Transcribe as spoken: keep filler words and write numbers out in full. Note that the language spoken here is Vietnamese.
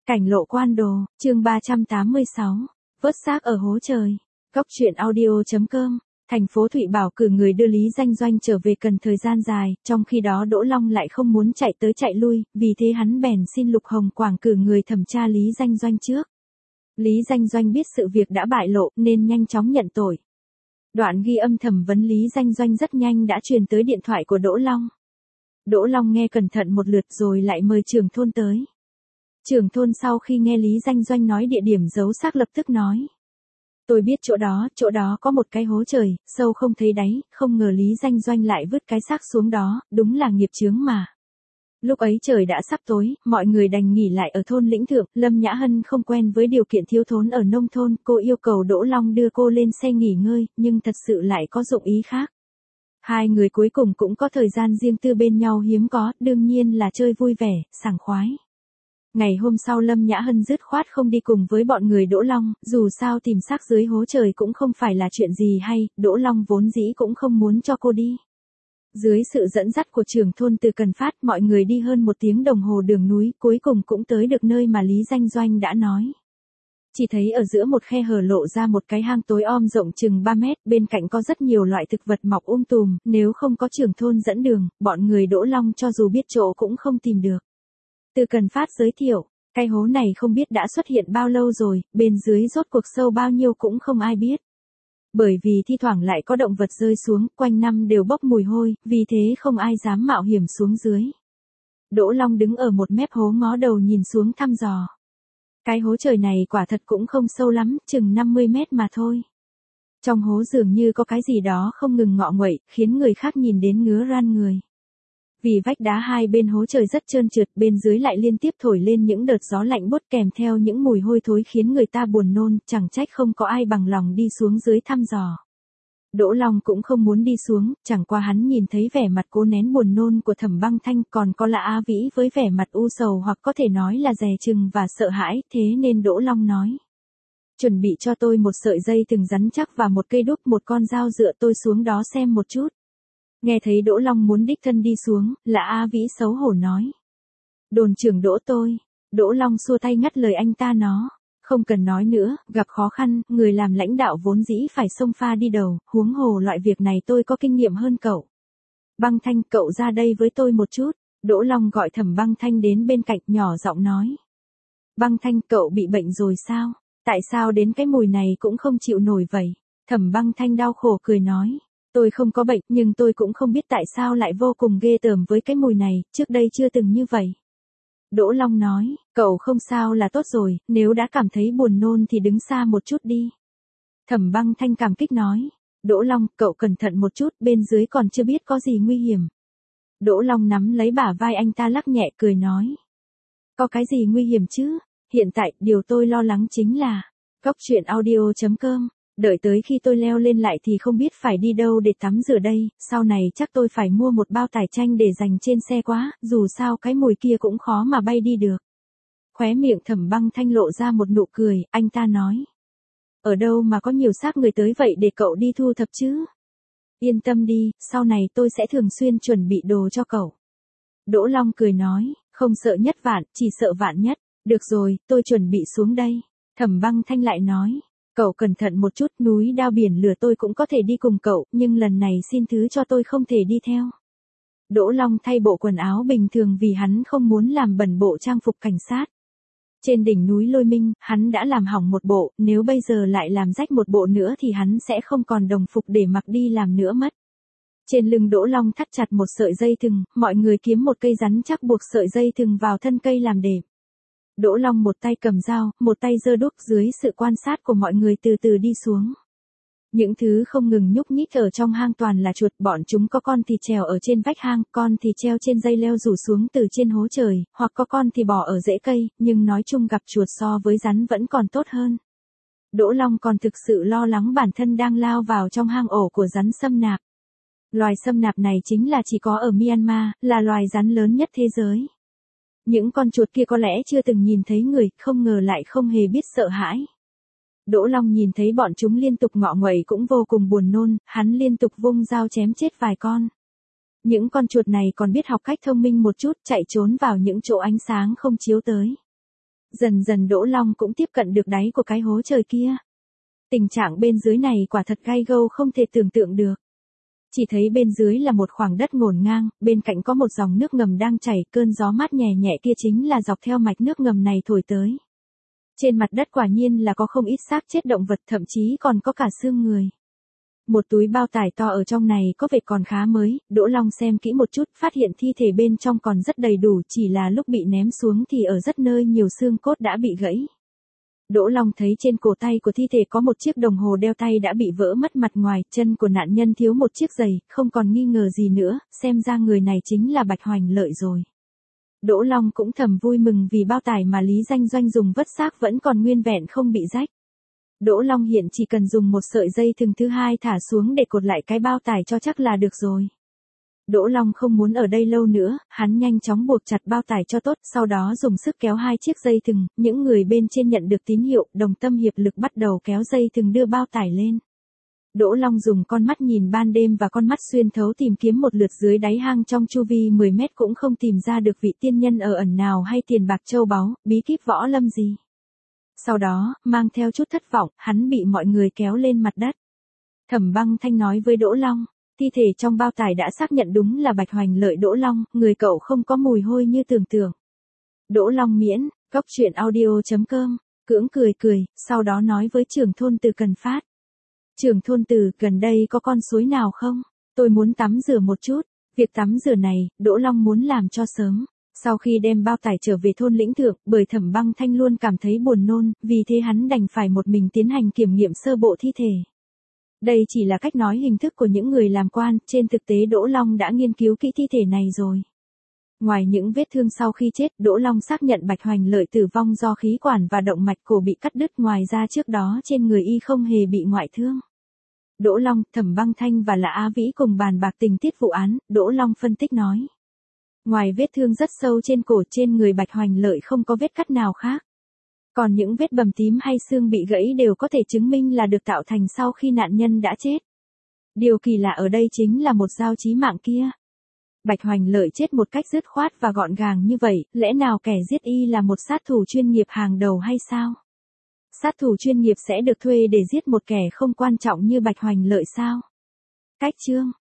Cảnh lộ quan đồ, chương ba trăm tám mươi sáu, vớt xác ở hố trời. Góc truyện audio.com, thành phố Thụy Bảo cử người đưa Lý Danh Doanh trở về cần thời gian dài, trong khi đó Đỗ Long lại không muốn chạy tới chạy lui, vì thế hắn bèn xin Lục Hồng Quảng cử người thẩm tra Lý Danh Doanh trước. Lý Danh Doanh biết sự việc đã bại lộ nên nhanh chóng nhận tội. Đoạn ghi âm thẩm vấn Lý Danh Doanh rất nhanh đã truyền tới điện thoại của Đỗ Long. Đỗ Long nghe cẩn thận một lượt rồi lại mời trưởng thôn tới. Trưởng thôn sau khi nghe Lý Danh Doanh nói địa điểm giấu xác lập tức nói. Tôi biết chỗ đó, chỗ đó có một cái hố trời, sâu không thấy đáy, không ngờ Lý Danh Doanh lại vứt cái xác xuống đó, đúng là nghiệp chướng mà. Lúc ấy trời đã sắp tối, mọi người đành nghỉ lại ở thôn Lĩnh Thượng, Lâm Nhã Hân không quen với điều kiện thiếu thốn ở nông thôn, cô yêu cầu Đỗ Long đưa cô lên xe nghỉ ngơi, nhưng thật sự lại có dụng ý khác. Hai người cuối cùng cũng có thời gian riêng tư bên nhau hiếm có, đương nhiên là chơi vui vẻ, sảng khoái. Ngày hôm sau Lâm Nhã Hân dứt khoát không đi cùng với bọn người Đỗ Long, dù sao tìm xác dưới hố trời cũng không phải là chuyện gì hay, Đỗ Long vốn dĩ cũng không muốn cho cô đi. Dưới sự dẫn dắt của trưởng thôn Từ Cần Phát, mọi người đi hơn một tiếng đồng hồ đường núi, cuối cùng cũng tới được nơi mà Lý Danh Doanh đã nói. Chỉ thấy ở giữa một khe hở lộ ra một cái hang tối om rộng chừng ba mét, bên cạnh có rất nhiều loại thực vật mọc um tùm, nếu không có trưởng thôn dẫn đường, bọn người Đỗ Long cho dù biết chỗ cũng không tìm được. Từ Cần Phát giới thiệu, cái hố này không biết đã xuất hiện bao lâu rồi, bên dưới rốt cuộc sâu bao nhiêu cũng không ai biết. Bởi vì thi thoảng lại có động vật rơi xuống, quanh năm đều bốc mùi hôi, vì thế không ai dám mạo hiểm xuống dưới. Đỗ Long đứng ở một mép hố ngó đầu nhìn xuống thăm dò. Cái hố trời này quả thật cũng không sâu lắm, chừng năm mươi mét mà thôi. Trong hố dường như có cái gì đó không ngừng ngọ nguậy, khiến người khác nhìn đến ngứa ran người. Vì vách đá hai bên hố trời rất trơn trượt, bên dưới lại liên tiếp thổi lên những đợt gió lạnh buốt kèm theo những mùi hôi thối khiến người ta buồn nôn, chẳng trách không có ai bằng lòng đi xuống dưới thăm dò. Đỗ Long cũng không muốn đi xuống, chẳng qua hắn nhìn thấy vẻ mặt cố nén buồn nôn của Thẩm Băng Thanh, còn có Lã Á Vĩ với vẻ mặt u sầu hoặc có thể nói là dè chừng và sợ hãi, thế nên Đỗ Long nói. Chuẩn bị cho tôi một sợi dây thừng rắn chắc và một cây đúc, một con dao dựa, tôi xuống đó xem một chút. Nghe thấy Đỗ Long muốn đích thân đi xuống, Lã Á Vĩ xấu hổ nói. Đồn trưởng Đỗ tôi. Đỗ Long xua tay ngắt lời anh ta nó. Không cần nói nữa, gặp khó khăn, người làm lãnh đạo vốn dĩ phải xông pha đi đầu, huống hồ loại việc này tôi có kinh nghiệm hơn cậu. Băng Thanh, cậu ra đây với tôi một chút. Đỗ Long gọi Thẩm Băng Thanh đến bên cạnh, nhỏ giọng nói. Băng Thanh, cậu bị bệnh rồi sao? Tại sao đến cái mùi này cũng không chịu nổi vậy? Thẩm Băng Thanh đau khổ cười nói. Tôi không có bệnh, nhưng tôi cũng không biết tại sao lại vô cùng ghê tởm với cái mùi này, trước đây chưa từng như vậy. Đỗ Long nói, cậu không sao là tốt rồi, nếu đã cảm thấy buồn nôn thì đứng xa một chút đi. Thẩm Băng Thanh cảm kích nói, Đỗ Long, cậu cẩn thận một chút, bên dưới còn chưa biết có gì nguy hiểm. Đỗ Long nắm lấy bả vai anh ta lắc nhẹ cười nói. Có cái gì nguy hiểm chứ? Hiện tại, điều tôi lo lắng chính là, góc truyện audio.com. Đợi tới khi tôi leo lên lại thì không biết phải đi đâu để tắm rửa đây, sau này chắc tôi phải mua một bao tải chanh để dành trên xe quá, dù sao cái mùi kia cũng khó mà bay đi được. Khóe miệng Thẩm Băng Thanh lộ ra một nụ cười, anh ta nói. Ở đâu mà có nhiều xác người tới vậy để cậu đi thu thập chứ? Yên tâm đi, sau này tôi sẽ thường xuyên chuẩn bị đồ cho cậu. Đỗ Long cười nói, không sợ nhất vạn, chỉ sợ vạn nhất. Được rồi, tôi chuẩn bị xuống đây. Thẩm Băng Thanh lại nói. Cậu cẩn thận một chút, núi đao biển lửa tôi cũng có thể đi cùng cậu, nhưng lần này xin thứ cho tôi không thể đi theo. Đỗ Long thay bộ quần áo bình thường vì hắn không muốn làm bẩn bộ trang phục cảnh sát. Trên đỉnh núi Lôi Minh, hắn đã làm hỏng một bộ, nếu bây giờ lại làm rách một bộ nữa thì hắn sẽ không còn đồng phục để mặc đi làm nữa mất. Trên lưng Đỗ Long thắt chặt một sợi dây thừng, mọi người kiếm một cây rắn chắc buộc sợi dây thừng vào thân cây làm đệm. Đỗ Long một tay cầm dao, một tay giơ đuốc, dưới sự quan sát của mọi người từ từ đi xuống. Những thứ không ngừng nhúc nhích ở trong hang toàn là chuột, bọn chúng có con thì trèo ở trên vách hang, con thì treo trên dây leo rủ xuống từ trên hố trời, hoặc có con thì bò ở rễ cây, nhưng nói chung gặp chuột so với rắn vẫn còn tốt hơn. Đỗ Long còn thực sự lo lắng bản thân đang lao vào trong hang ổ của rắn sâm nạp. Loài sâm nạp này chính là chỉ có ở Myanmar, là loài rắn lớn nhất thế giới. Những con chuột kia có lẽ chưa từng nhìn thấy người, không ngờ lại không hề biết sợ hãi. Đỗ Long nhìn thấy bọn chúng liên tục ngọ nguậy cũng vô cùng buồn nôn, hắn liên tục vung dao chém chết vài con. Những con chuột này còn biết học cách thông minh một chút, chạy trốn vào những chỗ ánh sáng không chiếu tới. Dần dần Đỗ Long cũng tiếp cận được đáy của cái hố trời kia. Tình trạng bên dưới này quả thật gai gâu không thể tưởng tượng được. Chỉ thấy bên dưới là một khoảng đất ngổn ngang, bên cạnh có một dòng nước ngầm đang chảy, cơn gió mát nhẹ nhẹ kia chính là dọc theo mạch nước ngầm này thổi tới. Trên mặt đất quả nhiên là có không ít xác chết động vật, thậm chí còn có cả xương người. Một túi bao tải to ở trong này có vẻ còn khá mới, Đỗ Long xem kỹ một chút, phát hiện thi thể bên trong còn rất đầy đủ, chỉ là lúc bị ném xuống thì ở rất nơi nhiều xương cốt đã bị gãy. Đỗ Long thấy trên cổ tay của thi thể có một chiếc đồng hồ đeo tay đã bị vỡ mất mặt ngoài, chân của nạn nhân thiếu một chiếc giày, không còn nghi ngờ gì nữa, xem ra người này chính là Bạch Hoành Lợi rồi. Đỗ Long cũng thầm vui mừng vì bao tải mà Lý Danh Doanh dùng vớt xác vẫn còn nguyên vẹn không bị rách. Đỗ Long hiện chỉ cần dùng một sợi dây thừng thứ hai thả xuống để cột lại cái bao tải cho chắc là được rồi. Đỗ Long không muốn ở đây lâu nữa, hắn nhanh chóng buộc chặt bao tải cho tốt, sau đó dùng sức kéo hai chiếc dây thừng, những người bên trên nhận được tín hiệu, đồng tâm hiệp lực bắt đầu kéo dây thừng đưa bao tải lên. Đỗ Long dùng con mắt nhìn ban đêm và con mắt xuyên thấu tìm kiếm một lượt dưới đáy hang trong chu vi mười mét cũng không tìm ra được vị tiên nhân ở ẩn nào hay tiền bạc châu báu, bí kíp võ lâm gì. Sau đó, mang theo chút thất vọng, hắn bị mọi người kéo lên mặt đất. Thẩm Băng Thanh nói với Đỗ Long, thi thể trong bao tải đã xác nhận đúng là Bạch Hoành Lợi. Đỗ Long, người cậu không có mùi hôi như tưởng tượng. Đỗ Long miễn, góc truyện audio chấm com, cưỡng cười cười, sau đó nói với trưởng thôn Từ Cần Phát. Trưởng thôn Từ, gần đây có con suối nào không? Tôi muốn tắm rửa một chút. Việc tắm rửa này, Đỗ Long muốn làm cho sớm. Sau khi đem bao tải trở về thôn Lĩnh Thượng, bởi Thẩm Băng Thanh luôn cảm thấy buồn nôn, vì thế hắn đành phải một mình tiến hành kiểm nghiệm sơ bộ thi thể. Đây chỉ là cách nói hình thức của những người làm quan, trên thực tế Đỗ Long đã nghiên cứu kỹ thi thể này rồi. Ngoài những vết thương sau khi chết, Đỗ Long xác nhận Bạch Hoành Lợi tử vong do khí quản và động mạch cổ bị cắt đứt, ngoài ra trước đó trên người y không hề bị ngoại thương. Đỗ Long, Thẩm Băng Thanh và Lã Á Vĩ cùng bàn bạc tình tiết vụ án, Đỗ Long phân tích nói. Ngoài vết thương rất sâu trên cổ, trên người Bạch Hoành Lợi không có vết cắt nào khác. Còn những vết bầm tím hay xương bị gãy đều có thể chứng minh là được tạo thành sau khi nạn nhân đã chết. Điều kỳ lạ ở đây chính là một dao chí mạng kia. Bạch Hoành Lợi chết một cách dứt khoát và gọn gàng như vậy, lẽ nào kẻ giết y là một sát thủ chuyên nghiệp hàng đầu hay sao? Sát thủ chuyên nghiệp sẽ được thuê để giết một kẻ không quan trọng như Bạch Hoành Lợi sao? Cách chương